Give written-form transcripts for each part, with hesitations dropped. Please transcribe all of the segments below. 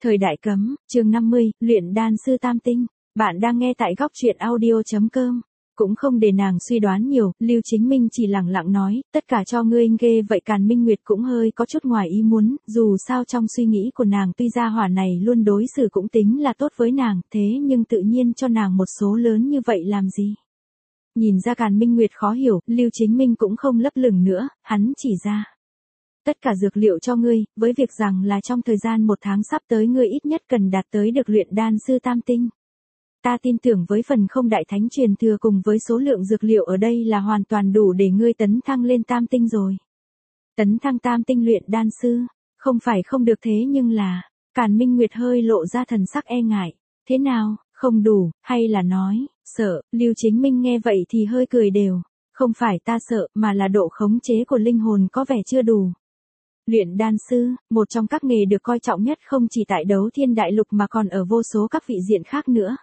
Thời đại cấm, chương 50, luyện đan sư tam tinh. Bạn đang nghe tại góc truyện audio.com. Cũng không để nàng suy đoán nhiều, Lưu Chính Minh chỉ lẳng lặng nói, tất cả cho ngươi ghê vậy. Càn Minh Nguyệt cũng hơi có chút ngoài ý muốn, dù sao trong suy nghĩ của nàng tuy gia hỏa này luôn đối xử cũng tính là tốt với nàng, thế nhưng tự nhiên cho nàng một số lớn như vậy làm gì? Nhìn ra Càn Minh Nguyệt khó hiểu, Lưu Chính Minh cũng không lấp lửng nữa, hắn chỉ ra. Tất cả dược liệu cho ngươi, với việc rằng là trong thời gian 1 tháng sắp tới ngươi ít nhất cần đạt tới được luyện đan sư tam tinh. Ta tin tưởng với phần không đại thánh truyền thừa cùng với số lượng dược liệu ở đây là hoàn toàn đủ để ngươi tấn thăng lên tam tinh rồi. Tấn thăng tam tinh luyện đan sư, không phải không được thế nhưng là, Càn Minh Nguyệt hơi lộ ra thần sắc e ngại. Thế nào, không đủ, hay là nói, sợ? Lưu Chính Minh nghe vậy thì hơi cười đều. Không phải ta sợ, mà là độ khống chế của linh hồn có vẻ chưa đủ. Luyện đan sư, một trong các nghề được coi trọng nhất không chỉ tại Đấu Thiên Đại Lục mà còn ở vô số các vị diện khác nữa.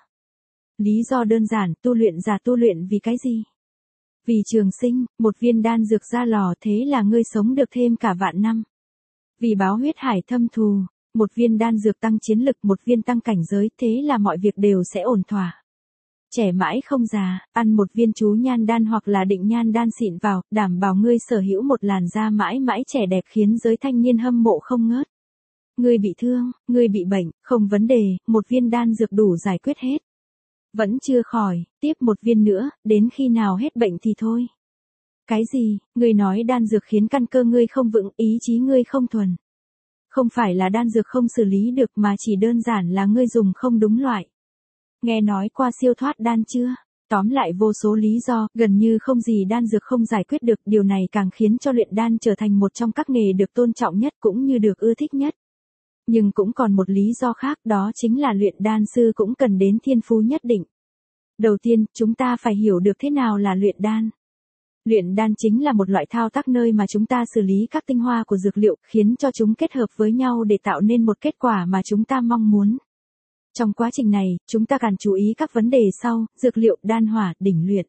Lý do đơn giản, tu luyện giả tu luyện vì cái gì? Vì trường sinh, một viên đan dược ra lò thế là ngươi sống được thêm cả vạn năm. Vì báo huyết hải thâm thù, một viên đan dược tăng chiến lực, một viên tăng cảnh giới, thế là mọi việc đều sẽ ổn thỏa. Trẻ mãi không già, ăn một viên chú nhan đan hoặc là định nhan đan xịn vào, đảm bảo ngươi sở hữu một làn da mãi mãi trẻ đẹp khiến giới thanh niên hâm mộ không ngớt. Ngươi bị thương, ngươi bị bệnh, không vấn đề, một viên đan dược đủ giải quyết hết. Vẫn chưa khỏi, tiếp một viên nữa, đến khi nào hết bệnh thì thôi. Cái gì, ngươi nói đan dược khiến căn cơ ngươi không vững, ý chí ngươi không thuần. Không phải là đan dược không xử lý được mà chỉ đơn giản là ngươi dùng không đúng loại. Nghe nói qua siêu thoát đan chưa? Tóm lại vô số lý do, gần như không gì đan dược không giải quyết được, điều này càng khiến cho luyện đan trở thành một trong các nghề được tôn trọng nhất cũng như được ưa thích nhất. Nhưng cũng còn một lý do khác, đó chính là luyện đan sư cũng cần đến thiên phú nhất định. Đầu tiên, chúng ta phải hiểu được thế nào là luyện đan. Luyện đan chính là một loại thao tác nơi mà chúng ta xử lý các tinh hoa của dược liệu, khiến cho chúng kết hợp với nhau để tạo nên một kết quả mà chúng ta mong muốn. Trong quá trình này, chúng ta cần chú ý các vấn đề sau, dược liệu, đan hỏa, đỉnh luyện.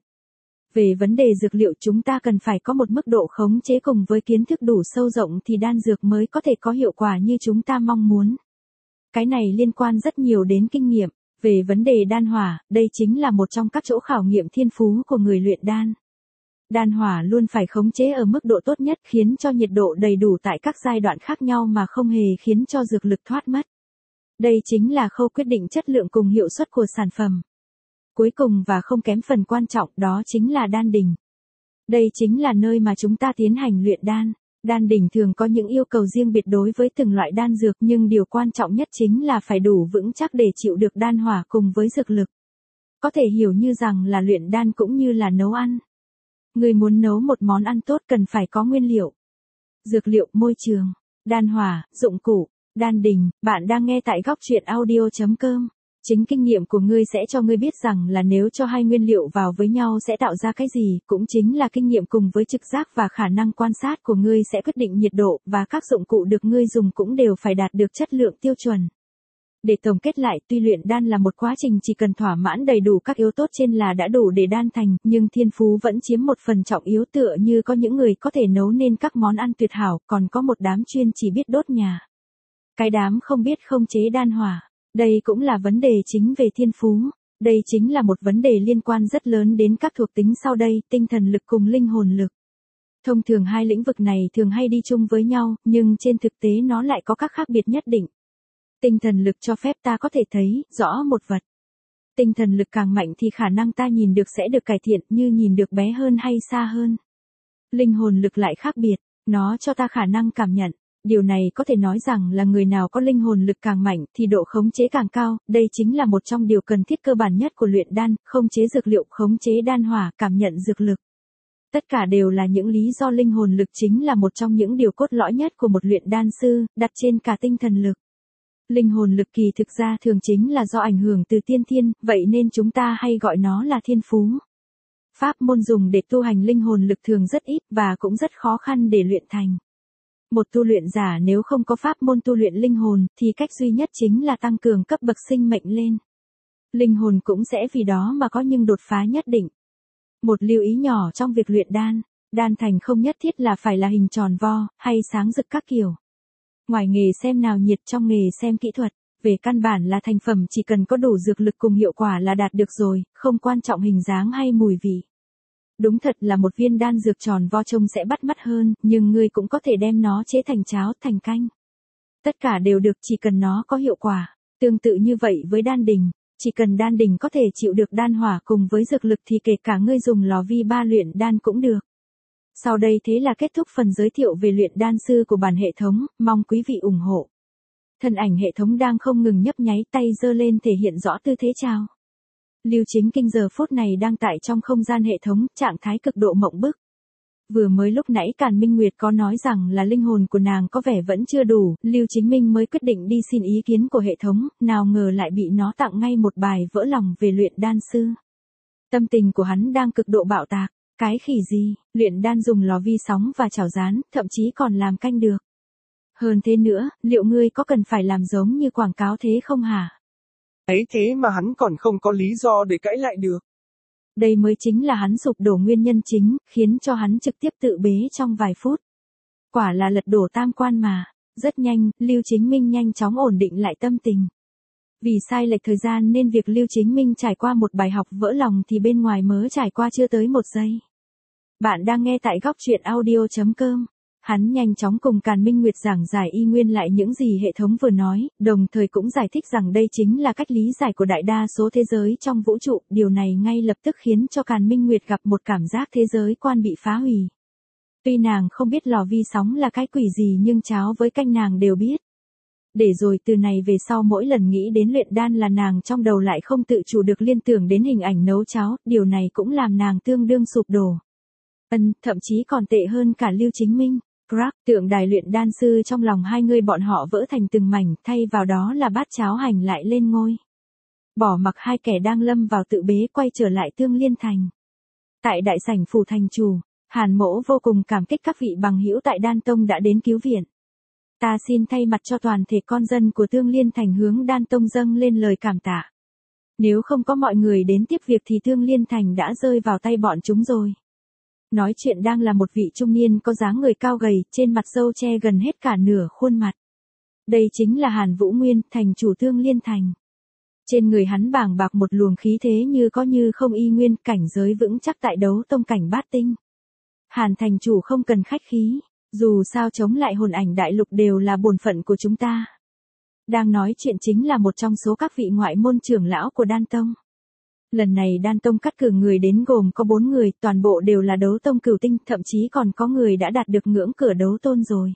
Về vấn đề dược liệu chúng ta cần phải có một mức độ khống chế cùng với kiến thức đủ sâu rộng thì đan dược mới có thể có hiệu quả như chúng ta mong muốn. Cái này liên quan rất nhiều đến kinh nghiệm. Về vấn đề đan hỏa, đây chính là một trong các chỗ khảo nghiệm thiên phú của người luyện đan. Đan hỏa luôn phải khống chế ở mức độ tốt nhất khiến cho nhiệt độ đầy đủ tại các giai đoạn khác nhau mà không hề khiến cho dược lực thoát mất. Đây chính là khâu quyết định chất lượng cùng hiệu suất của sản phẩm. Cuối cùng và không kém phần quan trọng đó chính là đan đỉnh. Đây chính là nơi mà chúng ta tiến hành luyện đan. Đan đỉnh thường có những yêu cầu riêng biệt đối với từng loại đan dược nhưng điều quan trọng nhất chính là phải đủ vững chắc để chịu được đan hỏa cùng với dược lực. Có thể hiểu như rằng là luyện đan cũng như là nấu ăn. Người muốn nấu một món ăn tốt cần phải có nguyên liệu, dược liệu, môi trường, đan hỏa, dụng cụ. Đan đỉnh, bạn đang nghe tại góc truyện audio.com. Chính kinh nghiệm của ngươi sẽ cho ngươi biết rằng là nếu cho hai nguyên liệu vào với nhau sẽ tạo ra cái gì, cũng chính là kinh nghiệm cùng với trực giác và khả năng quan sát của ngươi sẽ quyết định nhiệt độ và các dụng cụ được ngươi dùng cũng đều phải đạt được chất lượng tiêu chuẩn. Để tổng kết lại, tuy luyện đan là một quá trình chỉ cần thỏa mãn đầy đủ các yếu tố trên là đã đủ để đan thành, nhưng thiên phú vẫn chiếm một phần trọng yếu tựa như có những người có thể nấu nên các món ăn tuyệt hảo, còn có một đám chuyên chỉ biết đốt nhà. Cái đám không biết khống chế đan hỏa. Đây cũng là vấn đề chính về thiên phú. Đây chính là một vấn đề liên quan rất lớn đến các thuộc tính sau đây, tinh thần lực cùng linh hồn lực. Thông thường hai lĩnh vực này thường hay đi chung với nhau, nhưng trên thực tế nó lại có các khác biệt nhất định. Tinh thần lực cho phép ta có thể thấy rõ một vật. Tinh thần lực càng mạnh thì khả năng ta nhìn được sẽ được cải thiện, như nhìn được bé hơn hay xa hơn. Linh hồn lực lại khác biệt, nó cho ta khả năng cảm nhận. Điều này có thể nói rằng là người nào có linh hồn lực càng mạnh thì độ khống chế càng cao, đây chính là một trong điều cần thiết cơ bản nhất của luyện đan, khống chế dược liệu, khống chế đan hỏa, cảm nhận dược lực. Tất cả đều là những lý do linh hồn lực chính là một trong những điều cốt lõi nhất của một luyện đan sư, đặt trên cả tinh thần lực. Linh hồn lực kỳ thực ra thường chính là do ảnh hưởng từ tiên thiên, vậy nên chúng ta hay gọi nó là thiên phú. Pháp môn dùng để tu hành linh hồn lực thường rất ít và cũng rất khó khăn để luyện thành. Một tu luyện giả nếu không có pháp môn tu luyện linh hồn thì cách duy nhất chính là tăng cường cấp bậc sinh mệnh lên. Linh hồn cũng sẽ vì đó mà có những đột phá nhất định. Một lưu ý nhỏ trong việc luyện đan, đan thành không nhất thiết là phải là hình tròn vo hay sáng rực các kiểu. Ngoài nghề xem nào nhiệt, trong nghề xem kỹ thuật. Về căn bản là thành phẩm chỉ cần có đủ dược lực cùng hiệu quả là đạt được rồi, không quan trọng hình dáng hay mùi vị. Đúng thật là một viên đan dược tròn vo trông sẽ bắt mắt hơn, nhưng ngươi cũng có thể đem nó chế thành cháo, thành canh. Tất cả đều được chỉ cần nó có hiệu quả. Tương tự như vậy với đan đình, chỉ cần đan đình có thể chịu được đan hỏa cùng với dược lực thì kể cả ngươi dùng lò vi ba luyện đan cũng được. Sau đây thế là kết thúc phần giới thiệu về luyện đan sư của bản hệ thống, mong quý vị ủng hộ. Thân ảnh hệ thống đang không ngừng nhấp nháy, tay giơ lên thể hiện rõ tư thế chào. Lưu Chính Kinh giờ phút này đang tại trong không gian hệ thống, trạng thái cực độ mộng bức. Vừa mới lúc nãy Càn Minh Nguyệt có nói rằng là linh hồn của nàng có vẻ vẫn chưa đủ, Lưu Chính Minh mới quyết định đi xin ý kiến của hệ thống, nào ngờ lại bị nó tặng ngay một bài vỡ lòng về luyện đan sư. Tâm tình của hắn đang cực độ bạo tạc, cái khỉ gì, luyện đan dùng lò vi sóng và chảo rán, thậm chí còn làm canh được. Hơn thế nữa, liệu ngươi có cần phải làm giống như quảng cáo thế không hả? Ấy thế mà hắn còn không có lý do để cãi lại được. Đây mới chính là hắn sụp đổ nguyên nhân chính, khiến cho hắn trực tiếp tự bế trong vài phút. Quả là lật đổ tam quan mà. Rất nhanh, Lưu Chính Minh nhanh chóng ổn định lại tâm tình. Vì sai lệch thời gian nên việc Lưu Chính Minh trải qua một bài học vỡ lòng thì bên ngoài mới trải qua chưa tới 1 giây. Bạn đang nghe tại góc truyện audio.com. Hắn nhanh chóng cùng Càn Minh Nguyệt giảng giải y nguyên lại những gì hệ thống vừa nói, đồng thời cũng giải thích rằng đây chính là cách lý giải của đại đa số thế giới trong vũ trụ, điều này ngay lập tức khiến cho Càn Minh Nguyệt gặp một cảm giác thế giới quan bị phá hủy. Tuy nàng không biết lò vi sóng là cái quỷ gì nhưng cháo với canh nàng đều biết. Để rồi từ này về sau mỗi lần nghĩ đến luyện đan là nàng trong đầu lại không tự chủ được liên tưởng đến hình ảnh nấu cháo, điều này cũng làm nàng tương đương sụp đổ. Thậm chí còn tệ hơn cả Lưu Chính Minh. Crack, tượng đài luyện đan sư trong lòng hai người bọn họ vỡ thành từng mảnh, thay vào đó là bát cháo hành lại lên ngôi. Bỏ mặc hai kẻ đang lâm vào tự bế quay trở lại Tương Liên Thành. Tại đại sảnh phủ thành chủ, Hàn Mỗ vô cùng cảm kích các vị bằng hữu tại Đan Tông đã đến cứu viện. Ta xin thay mặt cho toàn thể con dân của Tương Liên Thành hướng Đan Tông dâng lên lời cảm tạ. Nếu không có mọi người đến tiếp việc thì Tương Liên Thành đã rơi vào tay bọn chúng rồi. Nói chuyện đang là một vị trung niên có dáng người cao gầy, trên mặt râu che gần hết cả nửa khuôn mặt. Đây chính là Hàn Vũ Nguyên, thành chủ Tương Liên Thành. Trên người hắn bàng bạc một luồng khí thế như có như không y nguyên, cảnh giới vững chắc tại đấu tông cảnh bát tinh. Hàn thành chủ không cần khách khí, dù sao chống lại hồn ảnh đại lục đều là bổn phận của chúng ta. Đang nói chuyện chính là một trong số các vị ngoại môn trưởng lão của Đan Tông. Lần này Đan Tông cắt cử người đến gồm có 4 người, toàn bộ đều là đấu tông cửu tinh, thậm chí còn có người đã đạt được ngưỡng cửa đấu tôn rồi.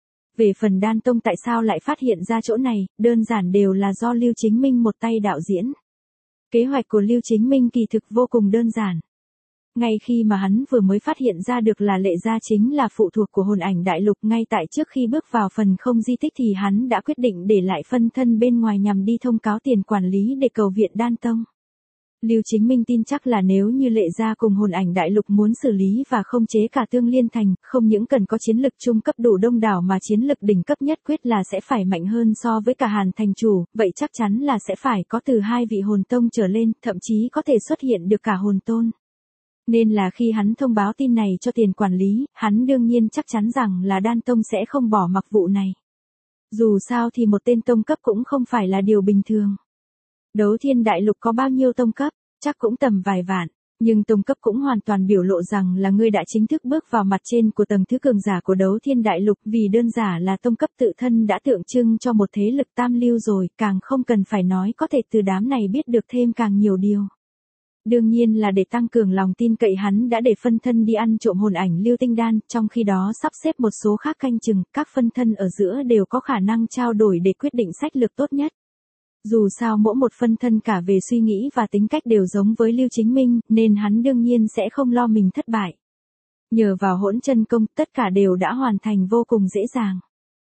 Về phần Đan Tông tại sao lại phát hiện ra chỗ này, đơn giản đều là do Lưu Chính Minh một tay đạo diễn. Kế hoạch của Lưu Chính Minh kỳ thực vô cùng đơn giản. Ngay khi mà hắn vừa mới phát hiện ra được là Lệ Gia chính là phụ thuộc của hồn ảnh đại lục, ngay tại trước khi bước vào phần không di tích thì hắn đã quyết định để lại phân thân bên ngoài nhằm đi thông cáo tiền quản lý để cầu viện Đan Tông. Lưu Chính Minh tin chắc là nếu như Lệ Gia cùng hồn ảnh đại lục muốn xử lý và khống chế cả Tương Liên Thành, không những cần có chiến lực trung cấp đủ đông đảo mà chiến lực đỉnh cấp nhất quyết là sẽ phải mạnh hơn so với cả Hàn thành chủ, vậy chắc chắn là sẽ phải có từ 2 vị hồn tông trở lên, thậm chí có thể xuất hiện được cả hồn tôn. Nên là khi hắn thông báo tin này cho tiền quản lý, hắn đương nhiên chắc chắn rằng là Đan Tông sẽ không bỏ mặc vụ này. Dù sao thì một tên tông cấp cũng không phải là điều bình thường. Đấu Thiên Đại Lục có bao nhiêu tông cấp, chắc cũng tầm vài vạn, nhưng tông cấp cũng hoàn toàn biểu lộ rằng là ngươi đã chính thức bước vào mặt trên của tầng thứ cường giả của Đấu Thiên Đại Lục, vì đơn giản là tông cấp tự thân đã tượng trưng cho một thế lực tam lưu rồi, càng không cần phải nói có thể từ đám này biết được thêm càng nhiều điều. Đương nhiên là để tăng cường lòng tin cậy hắn đã để phân thân đi ăn trộm hồn ảnh lưu tinh đan, trong khi đó sắp xếp một số khác canh chừng, các phân thân ở giữa đều có khả năng trao đổi để quyết định sách lược tốt nhất. Dù sao mỗi một phân thân cả về suy nghĩ và tính cách đều giống với Lưu Chính Minh, nên hắn đương nhiên sẽ không lo mình thất bại. Nhờ vào hỗn chân công, tất cả đều đã hoàn thành vô cùng dễ dàng.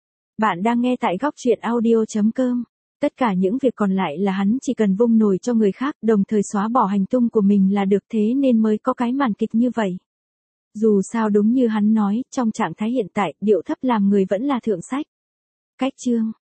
Bạn đang nghe tại góc truyện audio.com. Tất cả những việc còn lại là hắn chỉ cần vung nổi cho người khác, đồng thời xóa bỏ hành tung của mình là được, thế nên mới có cái màn kịch như vậy. Dù sao đúng như hắn nói, trong trạng thái hiện tại, điệu thấp làm người vẫn là thượng sách. Cách chương